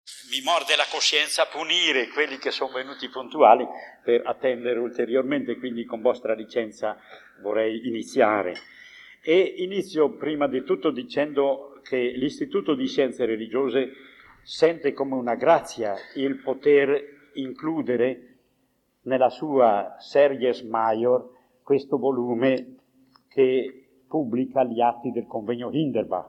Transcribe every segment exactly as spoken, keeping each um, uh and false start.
mi morde la coscienza punire quelli che sono venuti puntuali per attendere ulteriormente, quindi con vostra licenza vorrei iniziare. E inizio prima di tutto dicendo che l'Istituto di Scienze Religiose sente come una grazia il poter includere nella sua Series Major questo volume che pubblica gli atti del convegno Hinderbach.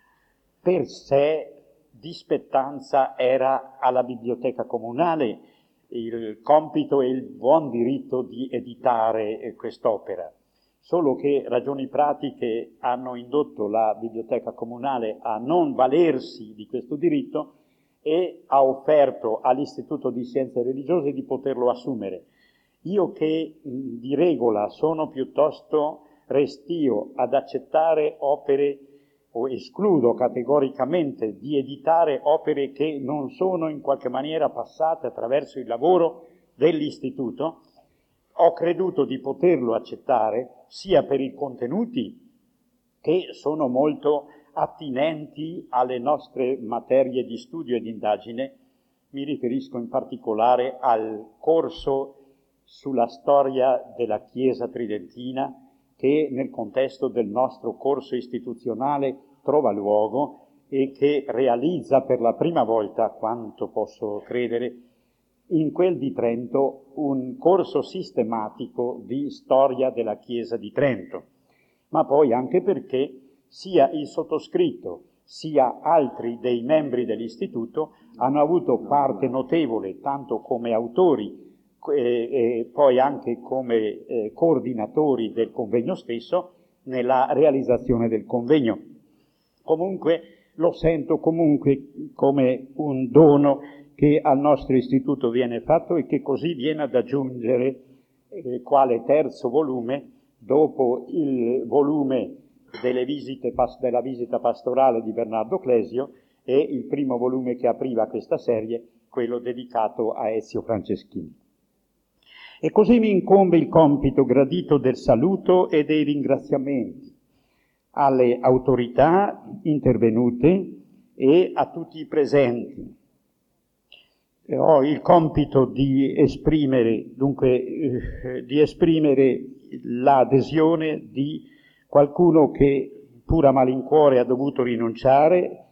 Per sé di spettanza era alla Biblioteca Comunale il compito e il buon diritto di editare quest'opera, solo che ragioni pratiche hanno indotto la Biblioteca Comunale a non valersi di questo diritto e ha offerto all'Istituto di Scienze Religiose di poterlo assumere. Io che di regola sono piuttosto restio ad accettare opere o escludo categoricamente di editare opere che non sono in qualche maniera passate attraverso il lavoro dell'Istituto, ho creduto di poterlo accettare sia per i contenuti che sono molto attinenti alle nostre materie di studio e di indagine. Mi riferisco in particolare al corso sulla storia della Chiesa tridentina, che nel contesto del nostro corso istituzionale trova luogo e che realizza per la prima volta, quanto posso credere, in quel di Trento un corso sistematico di storia della Chiesa di Trento, ma poi anche perché sia il sottoscritto sia altri dei membri dell'Istituto hanno avuto parte notevole, tanto come autori e poi anche come eh, coordinatori del convegno stesso, nella realizzazione del convegno. Comunque lo sento comunque come un dono che al nostro istituto viene fatto e che così viene ad aggiungere eh, quale terzo volume, dopo il volume delle visite, della visita pastorale di Bernardo Clesio e il primo volume che apriva questa serie, quello dedicato a Ezio Franceschini. E così mi incombe il compito gradito del saluto e dei ringraziamenti alle autorità intervenute e a tutti i presenti. E ho il compito di esprimere, dunque, eh, di esprimere l'adesione di qualcuno che, pur a malincuore, ha dovuto rinunciare.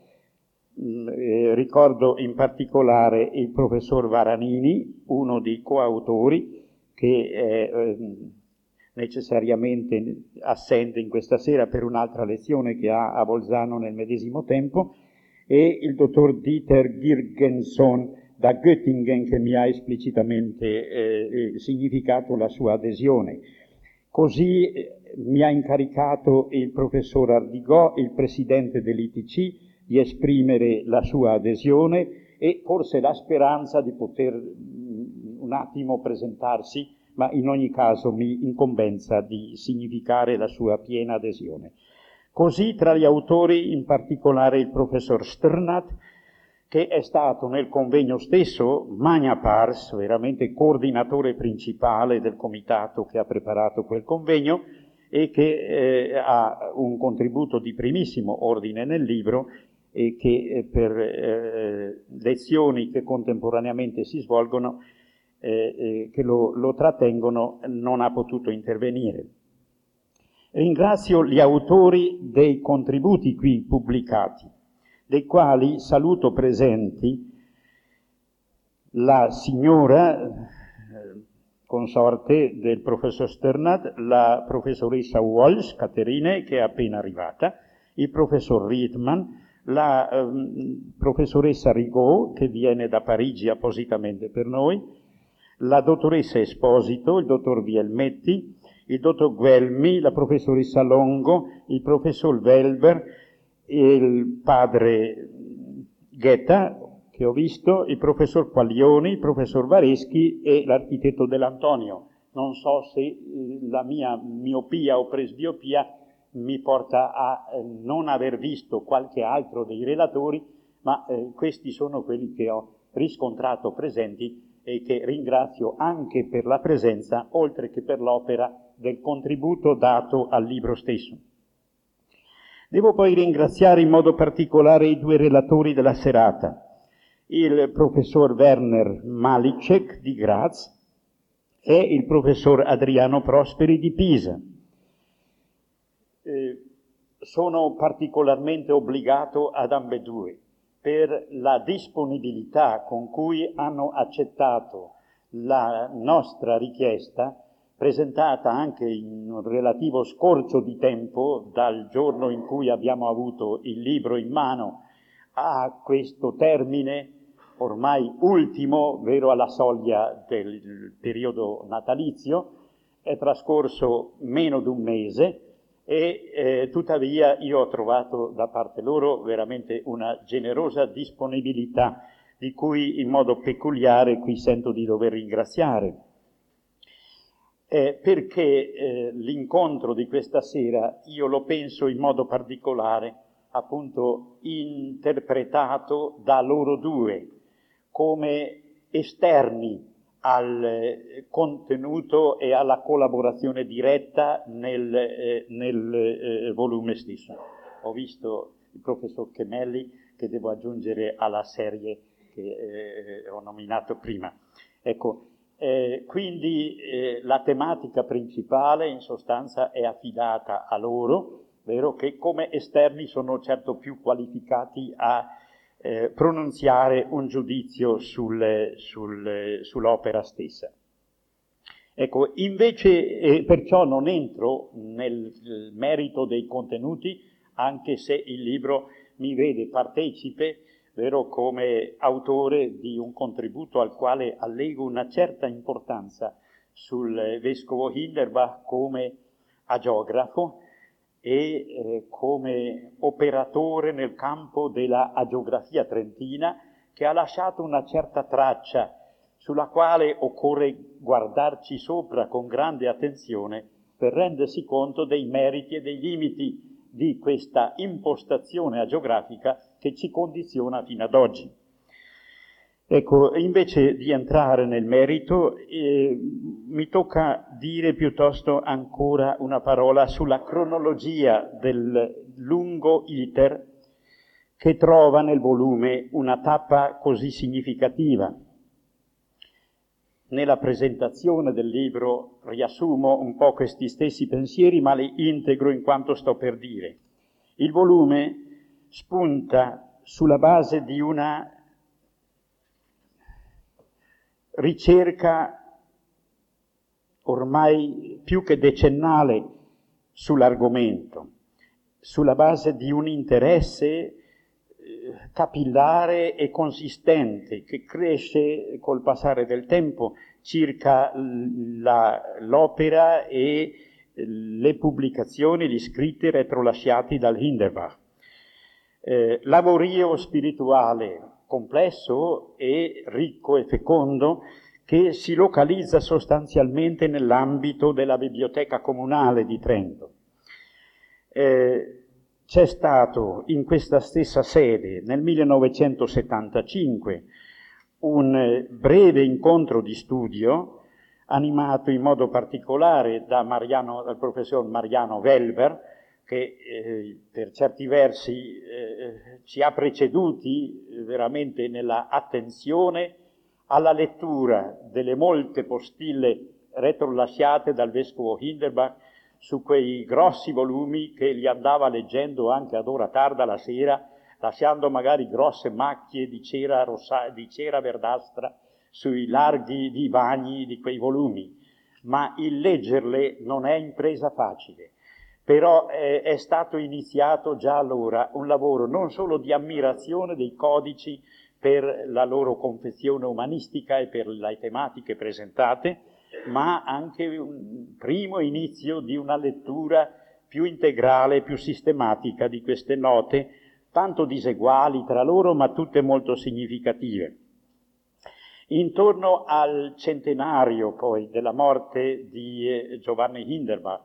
Eh, ricordo in particolare il professor Varanini, uno dei coautori, che è eh, necessariamente assente in questa sera per un'altra lezione che ha a Bolzano nel medesimo tempo, e il dottor Dieter Girgensson da Göttingen, che mi ha esplicitamente eh, significato la sua adesione. Così eh, mi ha incaricato il professor Ardigò, il presidente dell'I T C, di esprimere la sua adesione e forse la speranza di poter un attimo presentarsi, ma in ogni caso mi incombenza di significare la sua piena adesione. Così tra gli autori in particolare il professor Sternat, che è stato nel convegno stesso magna pars, veramente coordinatore principale del comitato che ha preparato quel convegno e che eh, ha un contributo di primissimo ordine nel libro e che eh, per eh, lezioni che contemporaneamente si svolgono, eh, eh, che lo, lo trattengono, non ha potuto intervenire. Ringrazio gli autori dei contributi qui pubblicati, dei quali saluto presenti la signora eh, consorte del professor Sternat, la professoressa Walsh, Caterine, che è appena arrivata, il professor Riedman, la ehm, professoressa Rigaud, che viene da Parigi appositamente per noi, la dottoressa Esposito, il dottor Vielmetti, il dottor Guelmi, la professoressa Longo, il professor Welber, il padre Ghetta, che ho visto, il professor Quaglioni, il professor Vareschi e l'architetto Dell'Antonio. Non so se eh, la mia miopia o presbiopia mi porta a eh, non aver visto qualche altro dei relatori, ma eh, questi sono quelli che ho riscontrato presenti e che ringrazio anche per la presenza, oltre che per l'opera del contributo dato al libro stesso. Devo poi ringraziare in modo particolare i due relatori della serata, il professor Werner Malicek di Graz e il professor Adriano Prosperi di Pisa. Eh, sono particolarmente obbligato ad ambedue per la disponibilità con cui hanno accettato la nostra richiesta, presentata anche in un relativo scorcio di tempo, dal giorno in cui abbiamo avuto il libro in mano a questo termine ormai ultimo, vero alla soglia del periodo natalizio. È trascorso meno di un mese e eh, tuttavia io ho trovato da parte loro veramente una generosa disponibilità di cui in modo peculiare qui sento di dover ringraziare. Eh, perché eh, l'incontro di questa sera io lo penso in modo particolare appunto interpretato da loro due come esterni al eh, contenuto e alla collaborazione diretta nel, eh, nel eh, volume stesso. Ho visto il professor Chemelli, che devo aggiungere alla serie che eh, ho nominato prima. Ecco, eh, quindi eh, la tematica principale in sostanza è affidata a loro, vero che come esterni sono certo più qualificati a Eh, pronunziare un giudizio sul, sul, sull'opera stessa. Ecco, invece eh, perciò non entro nel merito dei contenuti, anche se il libro mi vede partecipe, vero, come autore di un contributo al quale allego una certa importanza sul vescovo Hinderbach come agiografo e eh, come operatore nel campo della agiografia trentina, che ha lasciato una certa traccia sulla quale occorre guardarci sopra con grande attenzione per rendersi conto dei meriti e dei limiti di questa impostazione agiografica che ci condiziona fino ad oggi. Ecco, invece di entrare nel merito, eh, mi tocca dire piuttosto ancora una parola sulla cronologia del lungo iter che trova nel volume una tappa così significativa. Nella presentazione del libro riassumo un po' questi stessi pensieri, ma li integro in quanto sto per dire. Il volume spunta sulla base di una ricerca ormai più che decennale sull'argomento, sulla base di un interesse eh, capillare e consistente che cresce col passare del tempo circa la, l'opera e le pubblicazioni, gli scritti retrolasciati dal Hinderbach. Eh, lavorio spirituale complesso e ricco e fecondo che si localizza sostanzialmente nell'ambito della Biblioteca Comunale di Trento. Eh, c'è stato in questa stessa sede nel millenovecentosettantacinque un breve incontro di studio animato in modo particolare da Mariano, dal professor Mariano Welber, che eh, per certi versi eh, ci ha preceduti eh, veramente nella attenzione alla lettura delle molte postille retrolasciate dal vescovo Hinderbach su quei grossi volumi che li andava leggendo anche ad ora tarda la sera, lasciando magari grosse macchie di cera, rossa, di cera verdastra sui larghi divani di quei volumi. Ma il leggerle non è impresa facile. Però eh, è stato iniziato già allora un lavoro non solo di ammirazione dei codici per la loro confezione umanistica e per le tematiche presentate, ma anche un primo inizio di una lettura più integrale, più sistematica di queste note, tanto diseguali tra loro, ma tutte molto significative. Intorno al centenario poi della morte di eh, Giovanni Hinderbach,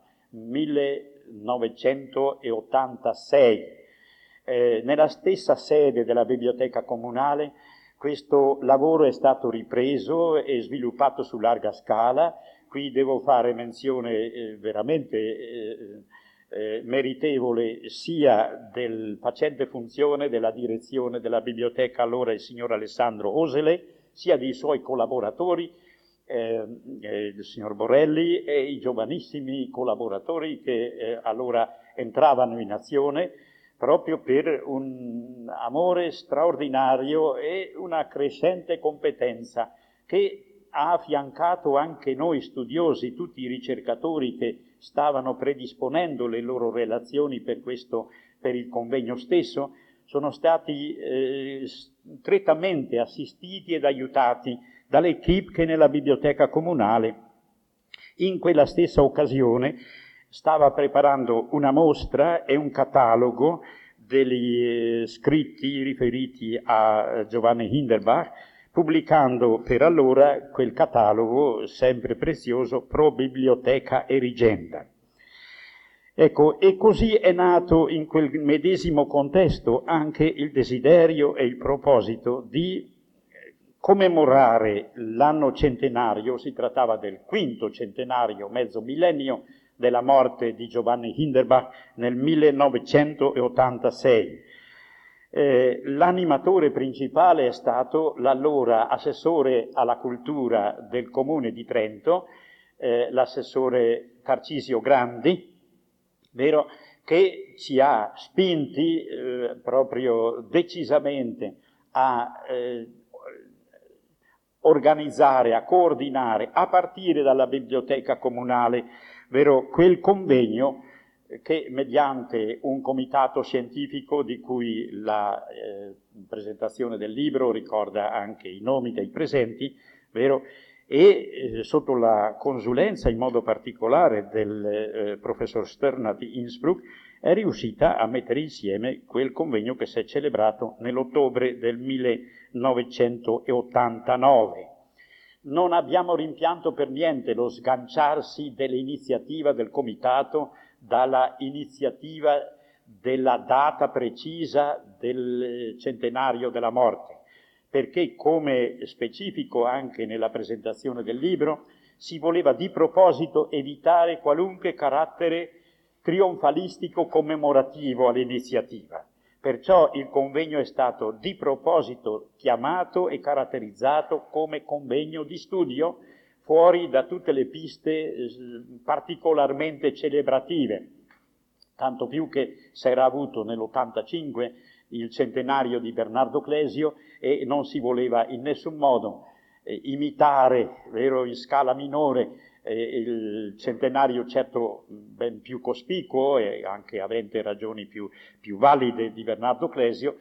millenovecentottantasei, eh, nella stessa sede della Biblioteca Comunale, questo lavoro è stato ripreso e sviluppato su larga scala. Qui devo fare menzione eh, veramente eh, eh, meritevole sia del facente funzione della direzione della biblioteca, allora il signor Alessandro Osele, sia dei suoi collaboratori, eh, eh, il signor Borelli e i giovanissimi collaboratori che eh, allora entravano in azione proprio per un amore straordinario e una crescente competenza che ha affiancato anche noi studiosi, tutti i ricercatori che stavano predisponendo le loro relazioni per questo, per il convegno stesso, sono stati eh, strettamente assistiti ed aiutati dall'equipe che nella biblioteca comunale in quella stessa occasione stava preparando una mostra e un catalogo degli eh, scritti riferiti a Giovanni Hinderbach, pubblicando per allora quel catalogo sempre prezioso Pro Bibliotheca Erigenda. Ecco, e così è nato in quel medesimo contesto anche il desiderio e il proposito di commemorare l'anno centenario, si trattava del quinto centenario, mezzo millennio, della morte di Giovanni Hinderbach nel millenovecentottantasei. Eh, l'animatore principale è stato l'allora assessore alla cultura del Comune di Trento, eh, l'assessore Tarcisio Grandi, vero, che ci ha spinti eh, proprio decisamente a eh, organizzare, a coordinare, a partire dalla biblioteca comunale, vero, quel convegno che mediante un comitato scientifico di cui la eh, presentazione del libro ricorda anche i nomi dei presenti, vero, e eh, sotto la consulenza in modo particolare del eh, professor Sternat di Innsbruck è riuscita a mettere insieme quel convegno che si è celebrato nell'ottobre del millenovecentottantanove. Non abbiamo rimpianto per niente lo sganciarsi dell'iniziativa del comitato dalla iniziativa della data precisa del centenario della morte, perché, come specifico anche nella presentazione del libro, si voleva di proposito evitare qualunque carattere trionfalistico commemorativo all'iniziativa. Perciò il convegno è stato di proposito chiamato e caratterizzato come convegno di studio, fuori da tutte le piste eh, particolarmente celebrative, tanto più che si era avuto nell'ottantacinque il centenario di Bernardo Clesio e non si voleva in nessun modo eh, imitare, vero, in scala minore, eh, il centenario certo ben più cospicuo e anche avente ragioni più, più valide di Bernardo Clesio,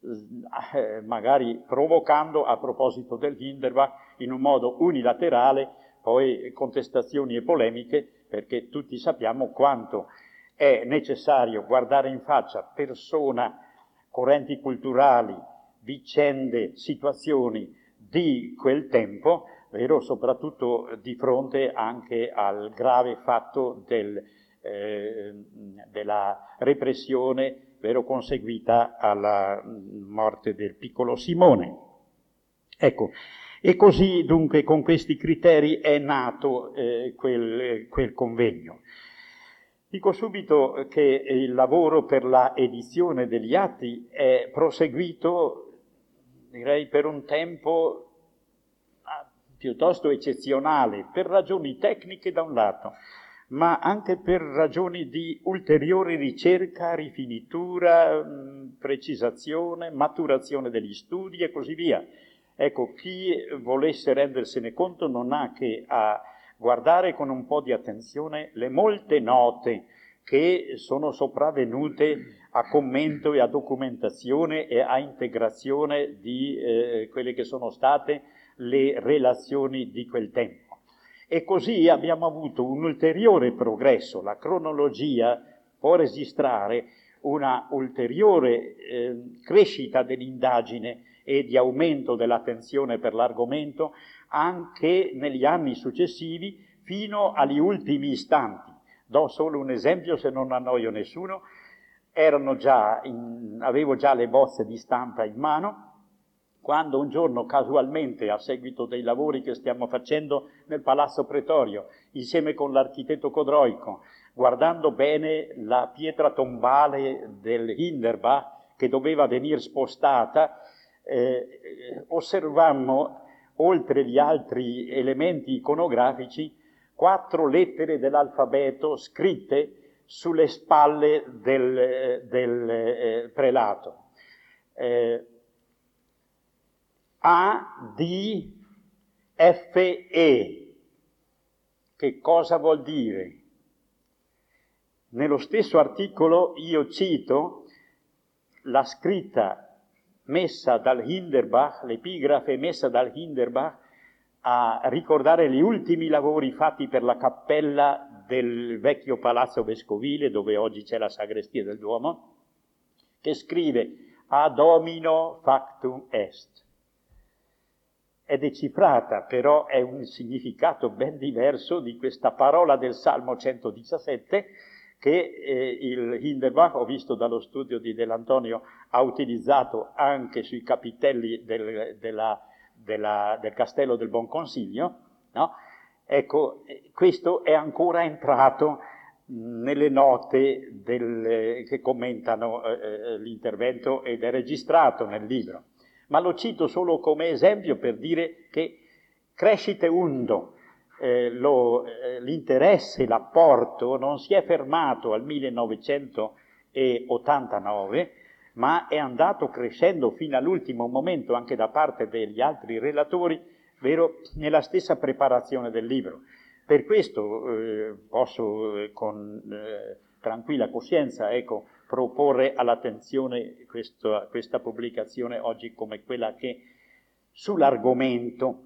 eh, magari provocando a proposito del Hinderbach in un modo unilaterale poi contestazioni e polemiche, perché tutti sappiamo quanto è necessario guardare in faccia persona, correnti culturali, vicende, situazioni di quel tempo, vero, soprattutto di fronte anche al grave fatto del, eh, della repressione, vero, conseguita alla morte del piccolo Simone. Ecco, e così dunque con questi criteri è nato eh, quel, quel convegno. Dico subito che il lavoro per la edizione degli atti è proseguito, direi, per un tempo piuttosto eccezionale, per ragioni tecniche da un lato, ma anche per ragioni di ulteriore ricerca, rifinitura, mh, precisazione, maturazione degli studi e così via. Ecco, chi volesse rendersene conto non ha che a guardare con un po' di attenzione le molte note che sono sopravvenute a commento e a documentazione e a integrazione di eh, quelle che sono state le relazioni di quel tempo. E così abbiamo avuto un ulteriore progresso. La cronologia può registrare una ulteriore eh, crescita dell'indagine e di aumento dell'attenzione per l'argomento anche negli anni successivi fino agli ultimi istanti. Do solo un esempio, se non annoio nessuno. Erano già in, avevo già le bozze di stampa in mano, quando un giorno casualmente, a seguito dei lavori che stiamo facendo nel Palazzo Pretorio, insieme con l'architetto Codroico, guardando bene la pietra tombale del Hinderbach, che doveva venire spostata, eh, osservammo, oltre gli altri elementi iconografici, quattro lettere dell'alfabeto scritte sulle spalle del, del eh, prelato. Eh, A, D, F, E. Che cosa vuol dire? Nello stesso articolo io cito la scritta messa dal Hinderbach, l'epigrafe messa dal Hinderbach a ricordare gli ultimi lavori fatti per la cappella del vecchio palazzo vescovile, dove oggi c'è la sagrestia del Duomo, che scrive ad homino factum est. È decifrata, però è un significato ben diverso di questa parola del Salmo centodiciassette che eh, il Hinderbach, ho visto dallo studio di Dell'Antonio, ha utilizzato anche sui capitelli del, della, della, del Castello del Buon Consiglio, no? Ecco, questo è ancora entrato nelle note del, che commentano eh, l'intervento ed è registrato nel libro. Ma lo cito solo come esempio per dire che crescite undo, eh, lo, eh, l'interesse, l'apporto non si è fermato al millenovecentottantanove, ma è andato crescendo fino all'ultimo momento anche da parte degli altri relatori, vero, nella stessa preparazione del libro. Per questo eh, posso eh, con eh, tranquilla coscienza, ecco, proporre all'attenzione questo, questa pubblicazione oggi come quella che sull'argomento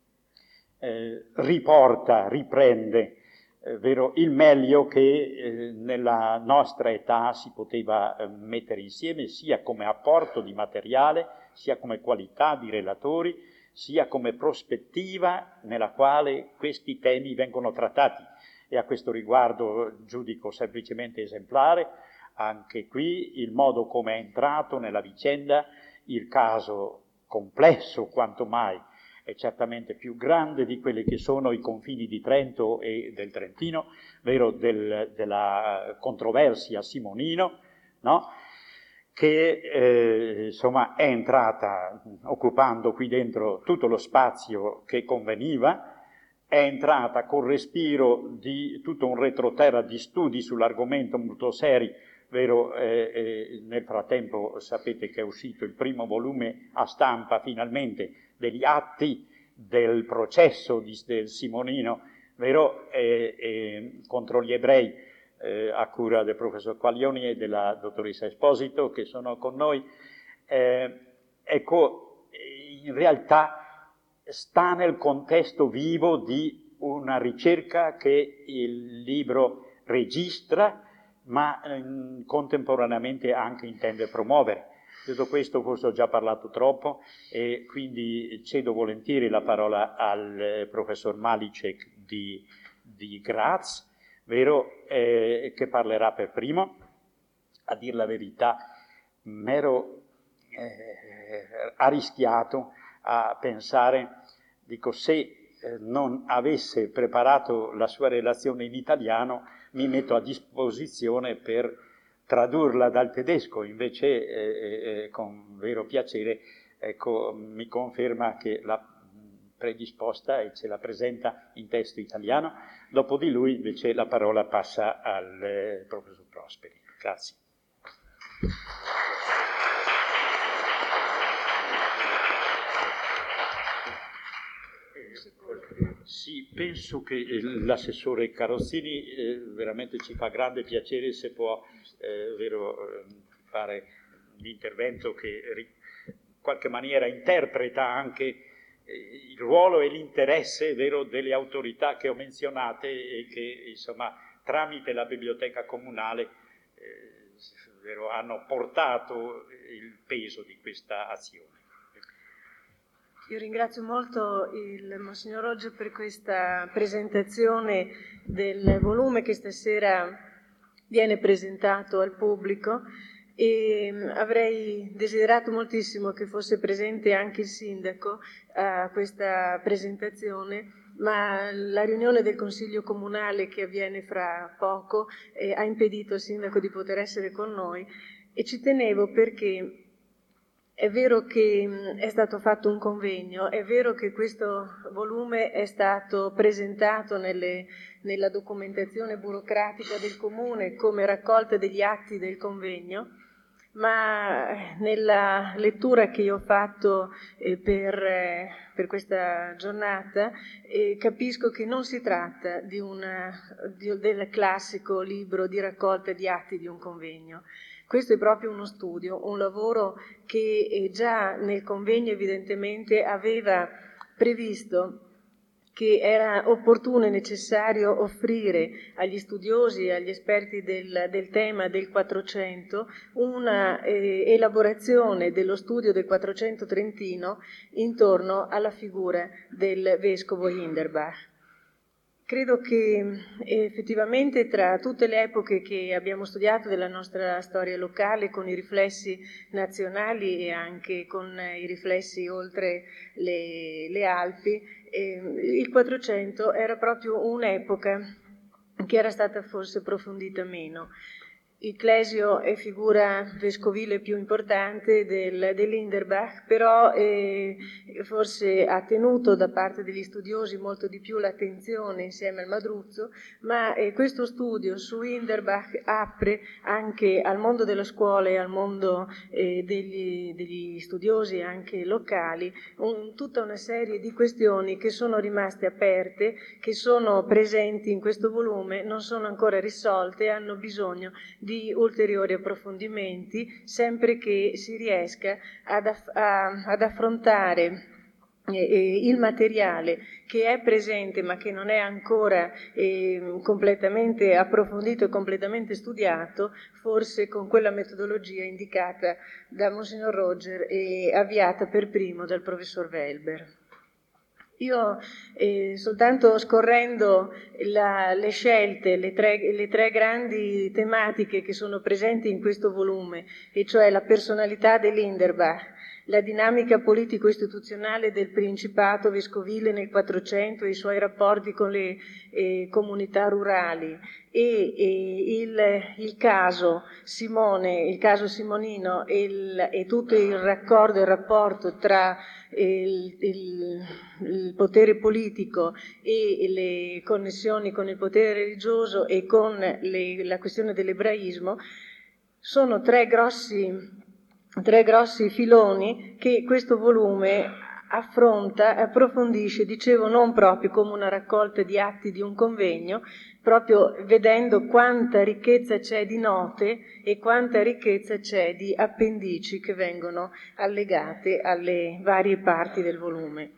eh, riporta, riprende eh, vero, il meglio che eh, nella nostra età si poteva eh, mettere insieme, sia come apporto di materiale, sia come qualità di relatori, sia come prospettiva nella quale questi temi vengono trattati. E a questo riguardo giudico semplicemente esemplare anche qui il modo come è entrato nella vicenda, il caso complesso quanto mai, è certamente più grande di quelli che sono i confini di Trento e del Trentino, vero, del, della controversia Simonino, no? Che eh, insomma è entrata occupando qui dentro tutto lo spazio che conveniva, è entrata col respiro di tutto un retroterra di studi sull'argomento molto seri, vero, eh, eh, nel frattempo sapete che è uscito il primo volume a stampa finalmente degli atti del processo di, del Simonino, vero, eh, eh, contro gli ebrei, eh, a cura del professor Quaglioni e della dottoressa Esposito che sono con noi. Eh, ecco, in realtà sta nel contesto vivo di una ricerca che il libro registra, ma eh, contemporaneamente anche intende promuovere. Detto questo, forse ho già parlato troppo e quindi cedo volentieri la parola al eh, professor Malicek di, di Graz, vero, eh, che parlerà per primo. A dir la verità, m'ero eh, arrischiato a pensare, dico, se eh, non avesse preparato la sua relazione in italiano, mi metto a disposizione per tradurla dal tedesco, invece eh, eh, con vero piacere ecco, mi conferma che l'ha predisposta e ce la presenta in testo italiano. Dopo di lui invece la parola passa al eh, professor Prosperi. Grazie. Sì, penso che l'assessore Carozzini eh, veramente ci fa grande piacere se può eh, vero, fare l'intervento che in qualche maniera interpreta anche eh, il ruolo e l'interesse vero, delle autorità che ho menzionate e che insomma tramite la biblioteca comunale eh, vero, hanno portato il peso di questa azione. Io ringrazio molto il Monsignor Roggio per questa presentazione del volume che stasera viene presentato al pubblico e avrei desiderato moltissimo che fosse presente anche il sindaco a questa presentazione, ma la riunione del Consiglio Comunale che avviene fra poco eh, ha impedito al sindaco di poter essere con noi, e ci tenevo perché è vero che è stato fatto un convegno, è vero che questo volume è stato presentato nelle, nella documentazione burocratica del Comune come raccolta degli atti del convegno, ma nella lettura che io ho fatto eh, per, eh, per questa giornata eh, capisco che non si tratta di una, di, del classico libro di raccolta di atti di un convegno. Questo è proprio uno studio, un lavoro che eh, già nel convegno evidentemente aveva previsto che era opportuno e necessario offrire agli studiosi e agli esperti del, del tema del Quattrocento una eh, elaborazione dello studio del Quattrocento trentino intorno alla figura del vescovo Hinderbach. Credo che effettivamente tra tutte le epoche che abbiamo studiato della nostra storia locale, con i riflessi nazionali e anche con i riflessi oltre le, le Alpi, eh, il Quattrocento era proprio un'epoca che era stata forse approfondita meno. Il Clesio è figura vescovile più importante del, dell'Hinderbach, però eh, forse ha tenuto da parte degli studiosi molto di più l'attenzione insieme al Madruzzo, ma eh, questo studio su Hinderbach apre anche al mondo della scuola e al mondo eh, degli, degli studiosi anche locali un, tutta una serie di questioni che sono rimaste aperte, che sono presenti in questo volume, non sono ancora risolte e hanno bisogno di ulteriori approfondimenti, sempre che si riesca ad, aff- a, ad affrontare eh, il materiale che è presente ma che non è ancora eh, completamente approfondito e completamente studiato, forse con quella metodologia indicata da Monsignor Roger e avviata per primo dal professor Welber. Io eh, soltanto scorrendo la, le scelte, le tre, le tre grandi tematiche che sono presenti in questo volume, e cioè la personalità dell'Hinderbach, la dinamica politico-istituzionale del Principato vescovile nel Quattrocento e i suoi rapporti con le eh, comunità rurali, e, e il, il caso Simone, il caso Simonino e, il, e tutto il raccordo e il rapporto tra il, il, il potere politico e le connessioni con il potere religioso e con le, la questione dell'ebraismo, sono tre grossi tre grossi filoni che questo volume affronta, approfondisce, dicevo, non proprio come una raccolta di atti di un convegno, proprio vedendo quanta ricchezza c'è di note e quanta ricchezza c'è di appendici che vengono allegate alle varie parti del volume.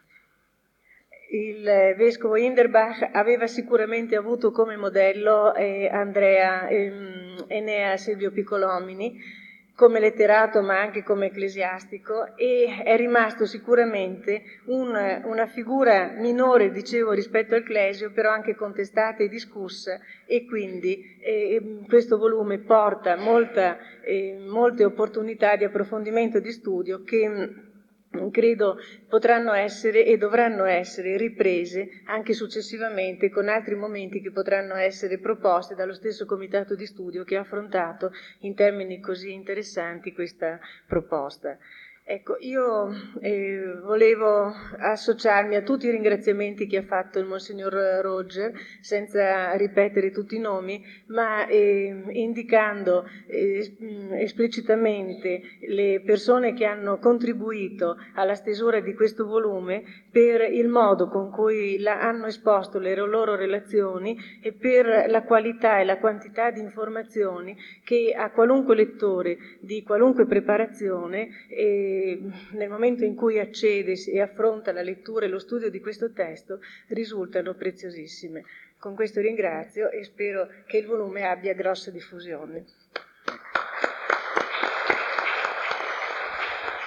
Il vescovo Hinderbach aveva sicuramente avuto come modello eh, Andrea ehm, Enea Silvio Piccolomini, come letterato ma anche come ecclesiastico, e è rimasto sicuramente un, una figura minore, dicevo, rispetto al Clesio, però anche contestata e discussa, e quindi eh, questo volume porta molta, eh, molte opportunità di approfondimento e di studio che credo potranno essere e dovranno essere riprese anche successivamente con altri momenti che potranno essere proposti dallo stesso comitato di studio che ha affrontato in termini così interessanti questa proposta. Ecco, io eh, volevo associarmi a tutti i ringraziamenti che ha fatto il Monsignor Roger, senza ripetere tutti i nomi, ma eh, indicando eh, esplicitamente le persone che hanno contribuito alla stesura di questo volume per il modo con cui la, hanno esposto le loro relazioni e per la qualità e la quantità di informazioni che a qualunque lettore di qualunque preparazione eh, nel momento in cui accede e affronta la lettura e lo studio di questo testo risultano preziosissime. Con questo ringrazio e spero che il volume abbia grossa diffusione.